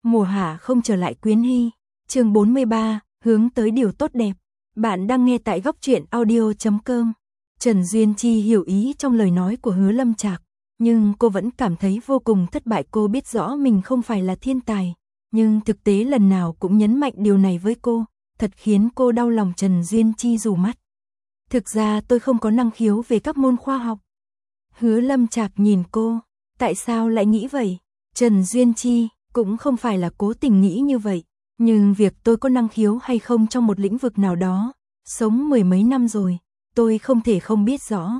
Mùa hạ không trở lại Quyến Hy. Chương 43, hướng tới điều tốt đẹp. Bạn đang nghe tại góc truyện audio.com. Trần Duyên Chi hiểu ý trong lời nói của Hứa Lâm Trạc, nhưng cô vẫn cảm thấy vô cùng thất bại. Cô biết rõ mình không phải là thiên tài, nhưng thực tế lần nào cũng nhấn mạnh điều này với cô, thật khiến cô đau lòng. Trần Duyên Chi rủ mắt. Thực ra tôi không có năng khiếu về các môn khoa học. Hứa Lâm Trạc nhìn cô, tại sao lại nghĩ vậy? Trần Duyên Chi cũng không phải là cố tình nghĩ như vậy, nhưng việc tôi có năng khiếu hay không trong một lĩnh vực nào đó, sống mười mấy năm rồi, tôi không thể không biết rõ.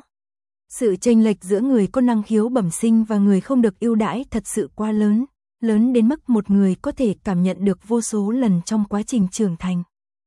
Sự chênh lệch giữa người có năng khiếu bẩm sinh và người không được ưu đãi thật sự quá lớn, lớn đến mức một người có thể cảm nhận được vô số lần trong quá trình trưởng thành.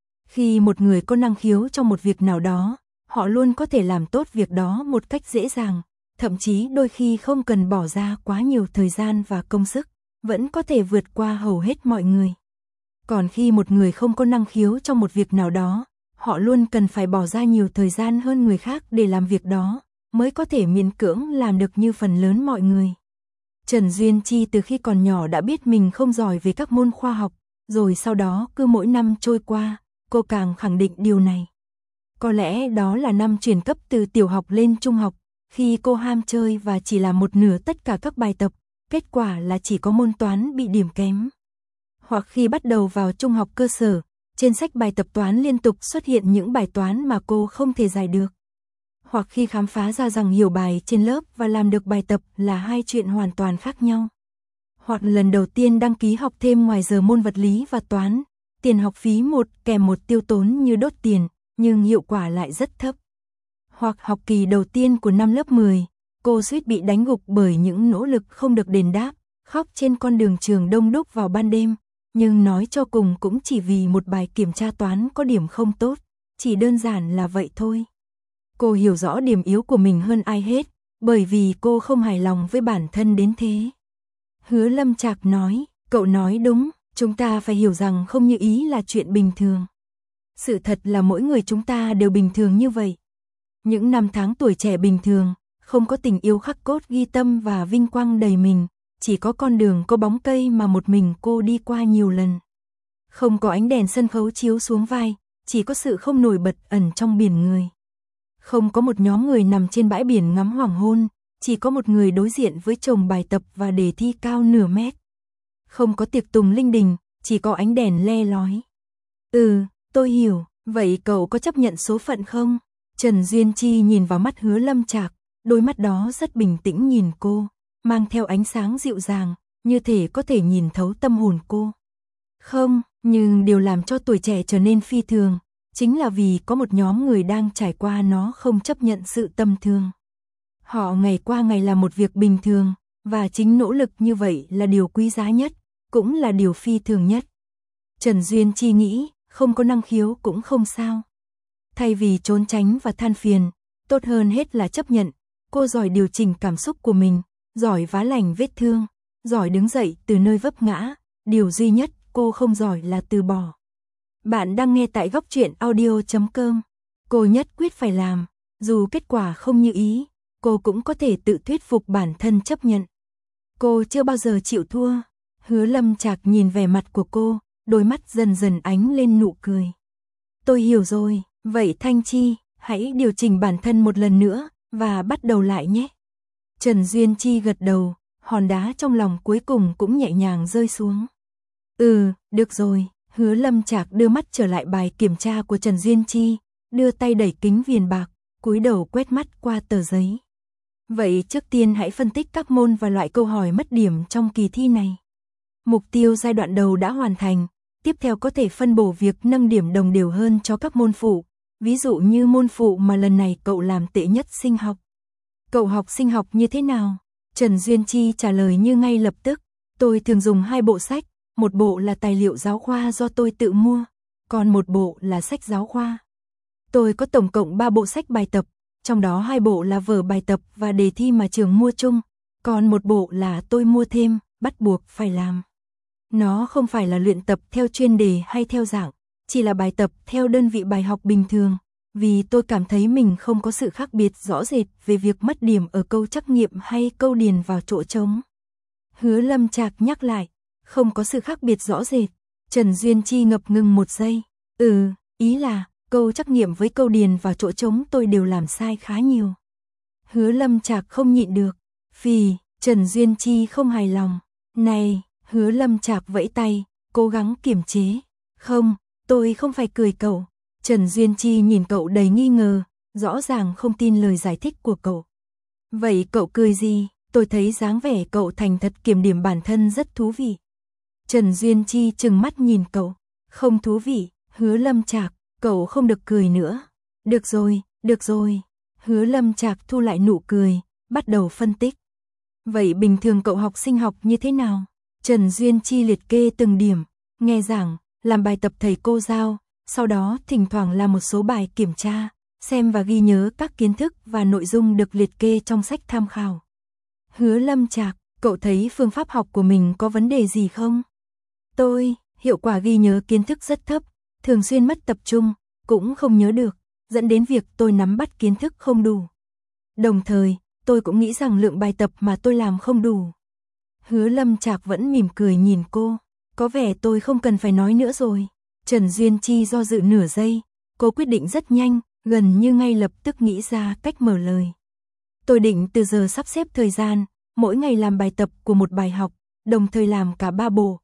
Khi một người có năng khiếu trong một việc nào đó, họ luôn có thể làm tốt việc đó một cách dễ dàng, thậm chí đôi khi không cần bỏ ra quá nhiều thời gian và công sức, vẫn có thể vượt qua hầu hết mọi người. Còn khi một người không có năng khiếu trong một việc nào đó, họ luôn cần phải bỏ ra nhiều thời gian hơn người khác để làm việc đó, mới có thể miễn cưỡng làm được như phần lớn mọi người. Trần Duyên Chi từ khi còn nhỏ đã biết mình không giỏi về các môn khoa học, rồi sau đó cứ mỗi năm trôi qua, cô càng khẳng định điều này. Có lẽ đó là năm chuyển cấp từ tiểu học lên trung học, khi cô ham chơi và chỉ làm một nửa tất cả các bài tập, kết quả là chỉ có môn toán bị điểm kém. Hoặc khi bắt đầu vào trung học cơ sở, trên sách bài tập toán liên tục xuất hiện những bài toán mà cô không thể giải được. Hoặc khi khám phá ra rằng hiểu bài trên lớp và làm được bài tập là hai chuyện hoàn toàn khác nhau. Hoặc lần đầu tiên đăng ký học thêm ngoài giờ môn vật lý và toán, tiền học phí một kèm một tiêu tốn như đốt tiền, nhưng hiệu quả lại rất thấp. Hoặc học kỳ đầu tiên của năm lớp 10, cô suýt bị đánh gục bởi những nỗ lực không được đền đáp, khóc trên con đường trường đông đúc vào ban đêm, nhưng nói cho cùng cũng chỉ vì một bài kiểm tra toán có điểm không tốt, chỉ đơn giản là vậy thôi. Cô hiểu rõ điểm yếu của mình hơn ai hết, bởi vì cô không hài lòng với bản thân đến thế. Hứa Lâm Trạc nói, cậu nói đúng, chúng ta phải hiểu rằng không như ý là chuyện bình thường. Sự thật là mỗi người chúng ta đều bình thường như vậy. Những năm tháng tuổi trẻ bình thường, không có tình yêu khắc cốt ghi tâm và vinh quang đầy mình, chỉ có con đường có bóng cây mà một mình cô đi qua nhiều lần. Không có ánh đèn sân khấu chiếu xuống vai, chỉ có sự không nổi bật ẩn trong biển người. Không có một nhóm người nằm trên bãi biển ngắm hoàng hôn, chỉ có một người đối diện với chồng bài tập và đề thi cao nửa mét. Không có tiệc tùng linh đình, chỉ có ánh đèn le lói. Tôi hiểu, vậy cậu có chấp nhận số phận không? Trần Duyên Chi nhìn vào mắt Hứa Lâm Trạc, đôi mắt đó rất bình tĩnh nhìn cô, mang theo ánh sáng dịu dàng, như thể có thể nhìn thấu tâm hồn cô. Không, nhưng điều làm cho tuổi trẻ trở nên phi thường, chính là vì có một nhóm người đang trải qua nó không chấp nhận sự tầm thường. Họ ngày qua ngày làm một việc bình thường, và chính nỗ lực như vậy là điều quý giá nhất, cũng là điều phi thường nhất. Trần Duyên Chi nghĩ, không có năng khiếu cũng không sao. Thay vì trốn tránh và than phiền, tốt hơn hết là chấp nhận. Cô giỏi điều chỉnh cảm xúc của mình, giỏi vá lành vết thương, giỏi đứng dậy từ nơi vấp ngã. Điều duy nhất cô không giỏi là từ bỏ. Bạn đang nghe tại góc truyện audio.com. Cô nhất quyết phải làm, dù kết quả không như ý, cô cũng có thể tự thuyết phục bản thân chấp nhận. Cô chưa bao giờ chịu thua. Hứa Lâm Trạc nhìn vẻ mặt của cô, đôi mắt dần dần ánh lên nụ cười. Tôi hiểu rồi, vậy Thanh Chi, hãy điều chỉnh bản thân một lần nữa, và bắt đầu lại nhé. Trần Duyên Chi gật đầu, hòn đá trong lòng cuối cùng cũng nhẹ nhàng rơi xuống. Được rồi. Hứa Lâm Trạc đưa mắt trở lại bài kiểm tra của Trần Duyên Chi, đưa tay đẩy kính viền bạc, cúi đầu quét mắt qua tờ giấy. Vậy trước tiên hãy phân tích các môn và loại câu hỏi mất điểm trong kỳ thi này. Mục tiêu giai đoạn đầu đã hoàn thành, tiếp theo có thể phân bổ việc nâng điểm đồng đều hơn cho các môn phụ, ví dụ như môn phụ mà lần này cậu làm tệ nhất sinh học. Cậu học sinh học như thế nào? Trần Duyên Chi trả lời như ngay lập tức, tôi thường dùng 2 bộ sách. Một bộ là tài liệu giáo khoa do tôi tự mua, còn một bộ là sách giáo khoa. Tôi có tổng cộng 3 bộ sách bài tập, trong đó 2 bộ là vở bài tập và đề thi mà trường mua chung, còn một bộ là tôi mua thêm, bắt buộc phải làm. Nó không phải là luyện tập theo chuyên đề hay theo dạng, chỉ là bài tập theo đơn vị bài học bình thường, vì tôi cảm thấy mình không có sự khác biệt rõ rệt về việc mất điểm ở câu trắc nghiệm hay câu điền vào chỗ trống. Hứa Lâm Trạc nhắc lại. không có sự khác biệt rõ rệt. Trần Duyên Chi ngập ngừng một giây. Ý là, câu trắc nghiệm với câu điền vào chỗ trống tôi đều làm sai khá nhiều. Hứa Lâm Trạc không nhịn được. Phì, Trần Duyên Chi không hài lòng. Này, Hứa Lâm Trạc vẫy tay, cố gắng kiềm chế. Không, tôi không phải cười cậu. Trần Duyên Chi nhìn cậu đầy nghi ngờ, rõ ràng không tin lời giải thích của cậu. Vậy cậu cười gì? Tôi thấy dáng vẻ cậu thành thật kiểm điểm bản thân rất thú vị. Trần Duyên Chi trừng mắt nhìn cậu. Không thú vị, Hứa Lâm Trạc, cậu không được cười nữa. Được rồi. Hứa Lâm Trạc thu lại nụ cười, bắt đầu phân tích. Vậy bình thường cậu học sinh học như thế nào? Trần Duyên Chi liệt kê từng điểm, nghe giảng, làm bài tập thầy cô giao, sau đó thỉnh thoảng làm một số bài kiểm tra, xem và ghi nhớ các kiến thức và nội dung được liệt kê trong sách tham khảo. Hứa Lâm Trạc, cậu thấy phương pháp học của mình có vấn đề gì không? Hiệu quả ghi nhớ kiến thức rất thấp, thường xuyên mất tập trung, cũng không nhớ được, dẫn đến việc tôi nắm bắt kiến thức không đủ. Đồng thời, tôi cũng nghĩ rằng lượng bài tập mà tôi làm không đủ. Hứa Lâm Trạc vẫn mỉm cười nhìn cô, có vẻ tôi không cần phải nói nữa rồi. Trần Duyên Chi do dự nửa giây, cô quyết định rất nhanh, gần như ngay lập tức nghĩ ra cách mở lời. Tôi định từ giờ sắp xếp thời gian, mỗi ngày làm bài tập của một bài học, đồng thời làm cả 3 bộ.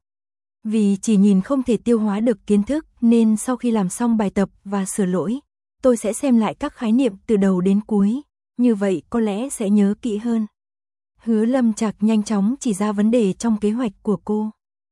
Vì chỉ nhìn không thể tiêu hóa được kiến thức nên sau khi làm xong bài tập và sửa lỗi, tôi sẽ xem lại các khái niệm từ đầu đến cuối, như vậy có lẽ sẽ nhớ kỹ hơn. Hứa Lâm Trạc nhanh chóng chỉ ra vấn đề trong kế hoạch của cô.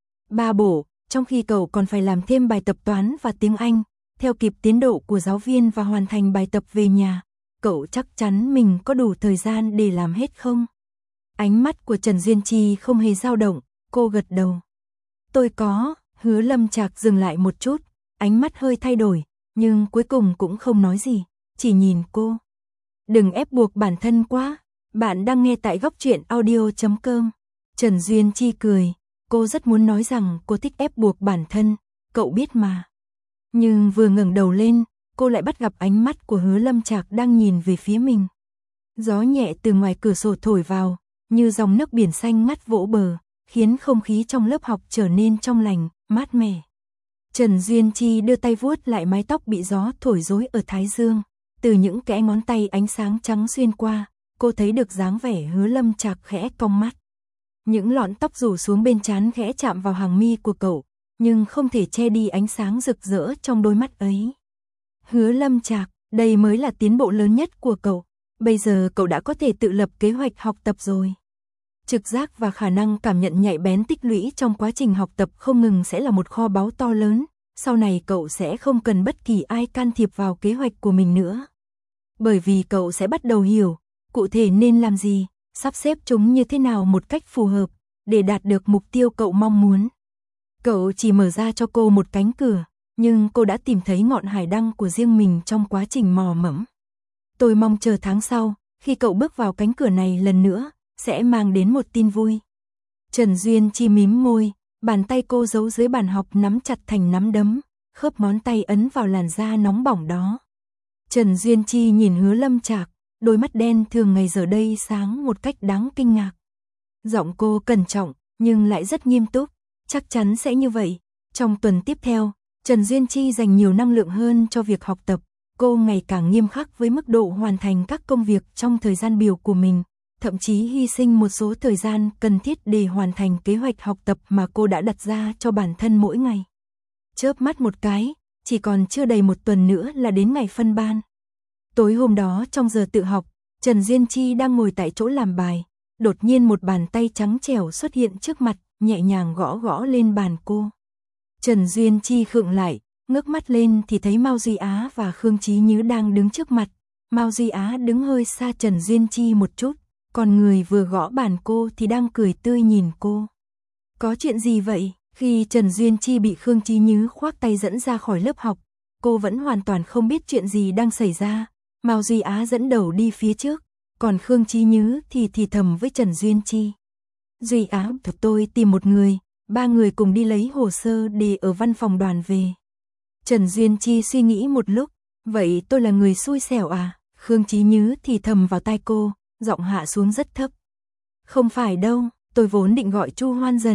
3 bộ, trong khi cậu còn phải làm thêm bài tập toán và tiếng Anh, theo kịp tiến độ của giáo viên và hoàn thành bài tập về nhà, cậu chắc chắn mình có đủ thời gian để làm hết không? Ánh mắt của Trần Duyên Chi không hề dao động, cô gật đầu. Tôi có, Hứa Lâm Trạc dừng lại một chút, ánh mắt hơi thay đổi, nhưng cuối cùng cũng không nói gì, chỉ nhìn cô. Đừng ép buộc bản thân quá, bạn đang nghe tại Góc Truyện Audio.com. Trần Duyên Chi cười, cô rất muốn nói rằng cô thích ép buộc bản thân, cậu biết mà. Nhưng vừa ngẩng đầu lên, cô lại bắt gặp ánh mắt của Hứa Lâm Trạc đang nhìn về phía mình. Gió nhẹ từ ngoài cửa sổ thổi vào, như dòng nước biển xanh ngắt vỗ bờ, khiến không khí trong lớp học trở nên trong lành, mát mẻ. Trần Duyên Chi đưa tay vuốt lại mái tóc bị gió thổi rối ở thái dương, từ những kẽ ngón tay ánh sáng trắng xuyên qua, cô thấy được dáng vẻ Hứa Lâm Trạc khẽ cong mắt. Những lọn tóc rủ xuống bên trán khẽ chạm vào hàng mi của cậu, nhưng không thể che đi ánh sáng rực rỡ trong đôi mắt ấy. Hứa Lâm Trạc, đây mới là tiến bộ lớn nhất của cậu, bây giờ cậu đã có thể tự lập kế hoạch học tập rồi. Trực giác và khả năng cảm nhận nhạy bén tích lũy trong quá trình học tập không ngừng sẽ là một kho báu to lớn, sau này cậu sẽ không cần bất kỳ ai can thiệp vào kế hoạch của mình nữa. Bởi vì cậu sẽ bắt đầu hiểu, cụ thể nên làm gì, sắp xếp chúng như thế nào một cách phù hợp, để đạt được mục tiêu cậu mong muốn. Cậu chỉ mở ra cho cô một cánh cửa, nhưng cô đã tìm thấy ngọn hải đăng của riêng mình trong quá trình mò mẫm. Tôi mong chờ tháng sau, khi cậu bước vào cánh cửa này lần nữa, sẽ mang đến một tin vui. Trần Duyên Chi mím môi, bàn tay cô giấu dưới bàn học nắm chặt thành nắm đấm, khớp ngón tay ấn vào làn da nóng bỏng đó. Trần Duyên Chi nhìn Hứa Lâm Trạc, đôi mắt đen thường ngày giờ đây sáng một cách đáng kinh ngạc. Giọng cô cẩn trọng, nhưng lại rất nghiêm túc, chắc chắn sẽ như vậy. Trong tuần tiếp theo, Trần Duyên Chi dành nhiều năng lượng hơn cho việc học tập, cô ngày càng nghiêm khắc với mức độ hoàn thành các công việc trong thời gian biểu của mình, thậm chí hy sinh một số thời gian cần thiết để hoàn thành kế hoạch học tập mà cô đã đặt ra cho bản thân mỗi ngày. Chớp mắt một cái, chỉ còn chưa đầy một tuần nữa là đến ngày phân ban. Tối hôm đó trong giờ tự học, Trần Duyên Chi đang ngồi tại chỗ làm bài, đột nhiên một bàn tay trắng trẻo xuất hiện trước mặt, nhẹ nhàng gõ gõ lên bàn cô. Trần Duyên Chi khựng lại, ngước mắt lên thì thấy Mao Duy Á và Khương Chí Nhứ đang đứng trước mặt. Mao Duy Á đứng hơi xa Trần Duyên Chi một chút, còn người vừa gõ bàn cô thì đang cười tươi nhìn cô. Có chuyện gì vậy? Khi Trần Duyên Chi bị Khương Chí Nhứ khoác tay dẫn ra khỏi lớp học, cô vẫn hoàn toàn không biết chuyện gì đang xảy ra. Mao Duy Á dẫn đầu đi phía trước, còn Khương Chí Nhứ thì thầm với Trần Duyên Chi. Duy Á, tôi tìm một người, 3 người cùng đi lấy hồ sơ để ở văn phòng đoàn về. Trần Duyên Chi suy nghĩ một lúc, vậy tôi là người xui xẻo à? Khương Chí Nhứ thì thầm vào tai cô, giọng hạ xuống rất thấp. Không phải đâu, tôi vốn định gọi Chu Hoan Dần,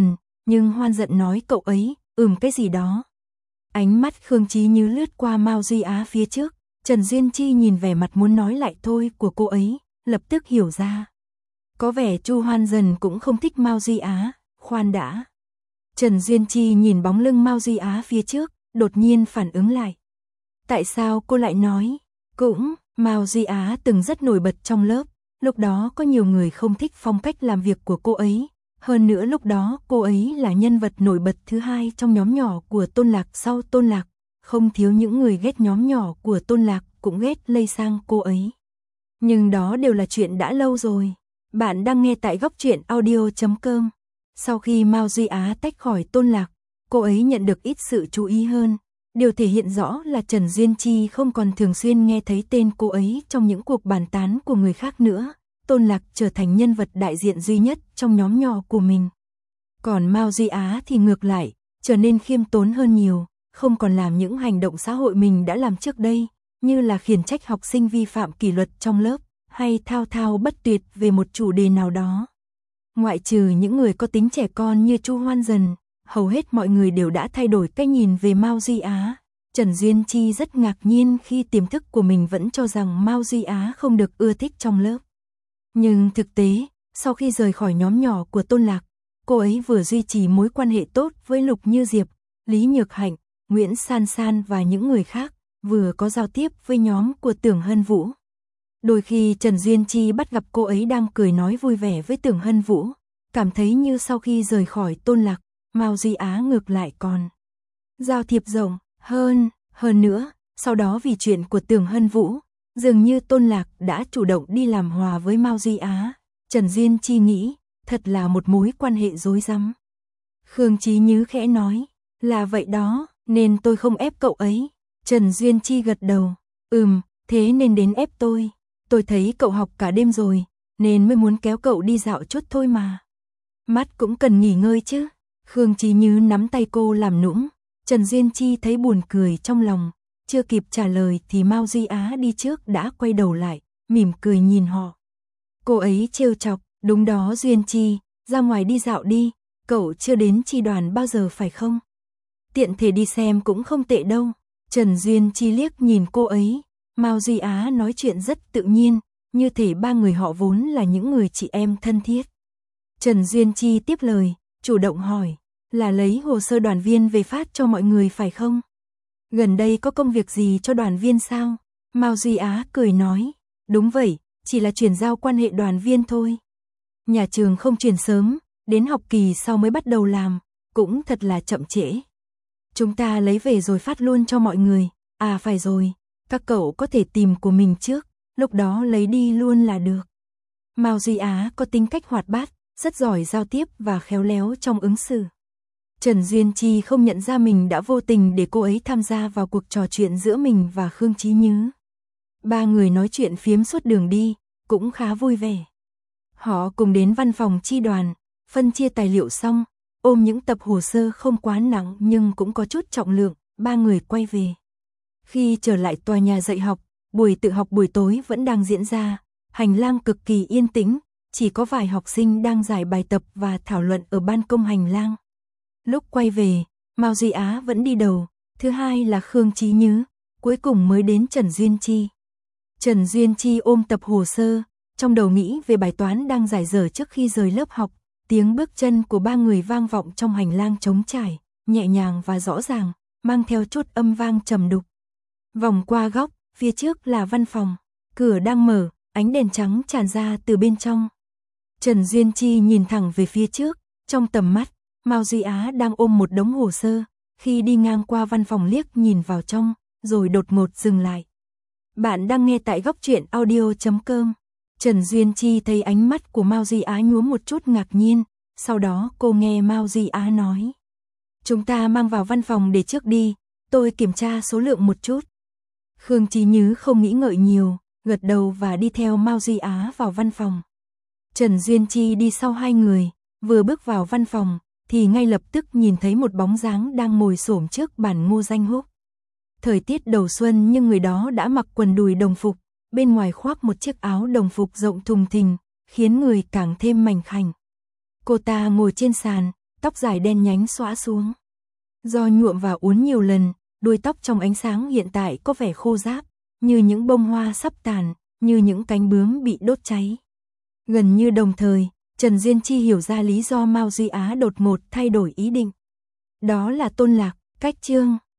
nhưng Hoan giận nói cậu ấy, cái gì đó. Ánh mắt Khương Chí Như lướt qua Mao Duy Á phía trước, Trần Duyên Chi nhìn vẻ mặt muốn nói lại thôi của cô ấy, lập tức hiểu ra. Có vẻ Chu Hoan dần cũng không thích Mao Duy Á, khoan đã. Trần Duyên Chi nhìn bóng lưng Mao Duy Á phía trước, đột nhiên phản ứng lại. Tại sao cô lại nói? Cũng, Mao Duy Á từng rất nổi bật trong lớp, lúc đó có nhiều người không thích phong cách làm việc của cô ấy. Hơn nữa lúc đó cô ấy là nhân vật nổi bật thứ hai trong nhóm nhỏ của Tôn Lạc sau Tôn Lạc. Không thiếu những người ghét nhóm nhỏ của Tôn Lạc cũng ghét lây sang cô ấy. Nhưng đó đều là chuyện đã lâu rồi. Bạn đang nghe tại góc truyện audio.com. Sau khi Mao Duy Á tách khỏi Tôn Lạc, cô ấy nhận được ít sự chú ý hơn. Điều thể hiện rõ là Trần Duyên Chi không còn thường xuyên nghe thấy tên cô ấy trong những cuộc bàn tán của người khác nữa. Tôn Lạc trở thành nhân vật đại diện duy nhất trong nhóm nhỏ của mình. Còn Mao Duy Á thì ngược lại, trở nên khiêm tốn hơn nhiều, không còn làm những hành động xã hội mình đã làm trước đây, như là khiển trách học sinh vi phạm kỷ luật trong lớp, hay thao thao bất tuyệt về một chủ đề nào đó. Ngoại trừ những người có tính trẻ con như Chu Hoan Dần, hầu hết mọi người đều đã thay đổi cách nhìn về Mao Duy Á. Trần Duyên Chi rất ngạc nhiên khi tiềm thức của mình vẫn cho rằng Mao Duy Á không được ưa thích trong lớp. Nhưng thực tế, sau khi rời khỏi nhóm nhỏ của Tôn Lạc, cô ấy vừa duy trì mối quan hệ tốt với Lục Như Diệp, Lý Nhược Hạnh, Nguyễn San San và những người khác, vừa có giao tiếp với nhóm của Tưởng Hân Vũ. Đôi khi Trần Duyên Chi bắt gặp cô ấy đang cười nói vui vẻ với Tưởng Hân Vũ, cảm thấy như sau khi rời khỏi Tôn Lạc, Mao Duy Á ngược lại còn giao thiệp rộng hơn nữa, sau đó vì chuyện của Tưởng Hân Vũ, dường như Tôn Lạc đã chủ động đi làm hòa với Mao Duy Á. Trần Duyên Chi nghĩ, thật là một mối quan hệ rối rắm. Khương Chí Như khẽ nói, là vậy đó, nên tôi không ép cậu ấy. Trần Duyên Chi gật đầu, thế nên đến ép tôi. Tôi thấy cậu học cả đêm rồi, nên mới muốn kéo cậu đi dạo chút thôi mà. Mắt cũng cần nghỉ ngơi chứ. Khương Chí Như nắm tay cô làm nũng. Trần Duyên Chi thấy buồn cười trong lòng, chưa kịp trả lời thì Mao Duy Á đi trước đã quay đầu lại, mỉm cười nhìn họ. Cô ấy trêu chọc, đúng đó Duyên Chi, ra ngoài đi dạo đi, cậu chưa đến chi đoàn bao giờ phải không? Tiện thể đi xem cũng không tệ đâu. Trần Duyên Chi liếc nhìn cô ấy, Mao Duy Á nói chuyện rất tự nhiên, như thể ba người họ vốn là những người chị em thân thiết. Trần Duyên Chi tiếp lời, chủ động hỏi, là lấy hồ sơ đoàn viên về phát cho mọi người phải không? Gần đây có công việc gì cho đoàn viên sao? Mao Duy Á cười nói, đúng vậy, chỉ là chuyển giao quan hệ đoàn viên thôi. Nhà trường không chuyển sớm, đến học kỳ sau mới bắt đầu làm, cũng thật là chậm trễ. Chúng ta lấy về rồi phát luôn cho mọi người. À phải rồi, các cậu có thể tìm của mình trước, lúc đó lấy đi luôn là được. Mao Duy Á có tính cách hoạt bát, rất giỏi giao tiếp và khéo léo trong ứng xử. Trần Duyên Chi không nhận ra mình đã vô tình để cô ấy tham gia vào cuộc trò chuyện giữa mình và Khương Chí Như. Ba người nói chuyện phiếm suốt đường đi, cũng khá vui vẻ. Họ cùng đến văn phòng chi đoàn, phân chia tài liệu xong, ôm những tập hồ sơ không quá nặng nhưng cũng có chút trọng lượng, ba người quay về. Khi trở lại tòa nhà dạy học, buổi tự học buổi tối vẫn đang diễn ra, hành lang cực kỳ yên tĩnh, chỉ có vài học sinh đang giải bài tập và thảo luận ở ban công hành lang. Lúc quay về, Mao Duy Á vẫn đi đầu, thứ hai là Khương Chí Như, cuối cùng mới đến Trần Duyên Chi. Trần Duyên Chi ôm tập hồ sơ, trong đầu nghĩ về bài toán đang giải dở trước khi rời lớp học, tiếng bước chân của ba người vang vọng trong hành lang trống trải, nhẹ nhàng và rõ ràng, mang theo chút âm vang trầm đục. Vòng qua góc, phía trước là văn phòng, cửa đang mở, ánh đèn trắng tràn ra từ bên trong. Trần Duyên Chi nhìn thẳng về phía trước, trong tầm mắt, Mao Duy Á đang ôm một đống hồ sơ, khi đi ngang qua văn phòng liếc nhìn vào trong, rồi đột ngột dừng lại. Bạn đang nghe tại góc truyện audio.com. Trần Duyên Chi thấy ánh mắt của Mao Duy Á nhuốm một chút ngạc nhiên, sau đó cô nghe Mao Duy Á nói. Chúng ta mang vào văn phòng để trước đi, tôi kiểm tra số lượng một chút. Khương Chí Như không nghĩ ngợi nhiều, gật đầu và đi theo Mao Duy Á vào văn phòng. Trần Duyên Chi đi sau hai người, vừa bước vào văn phòng, thì ngay lập tức nhìn thấy một bóng dáng đang ngồi xổm trước bàn Ngô Danh Húc. Thời tiết đầu xuân nhưng người đó đã mặc quần đùi đồng phục, bên ngoài khoác một chiếc áo đồng phục rộng thùng thình, khiến người càng thêm mảnh khảnh. Cô ta ngồi trên sàn, tóc dài đen nhánh xõa xuống. Do nhuộm và uốn nhiều lần, đuôi tóc trong ánh sáng hiện tại có vẻ khô ráp, như những bông hoa sắp tàn, như những cánh bướm bị đốt cháy. Gần như đồng thời, Trần Duyên Chi hiểu ra lý do Mao Duy Á đột ngột thay đổi ý định. Đó là Tôn Lạc, cách chương.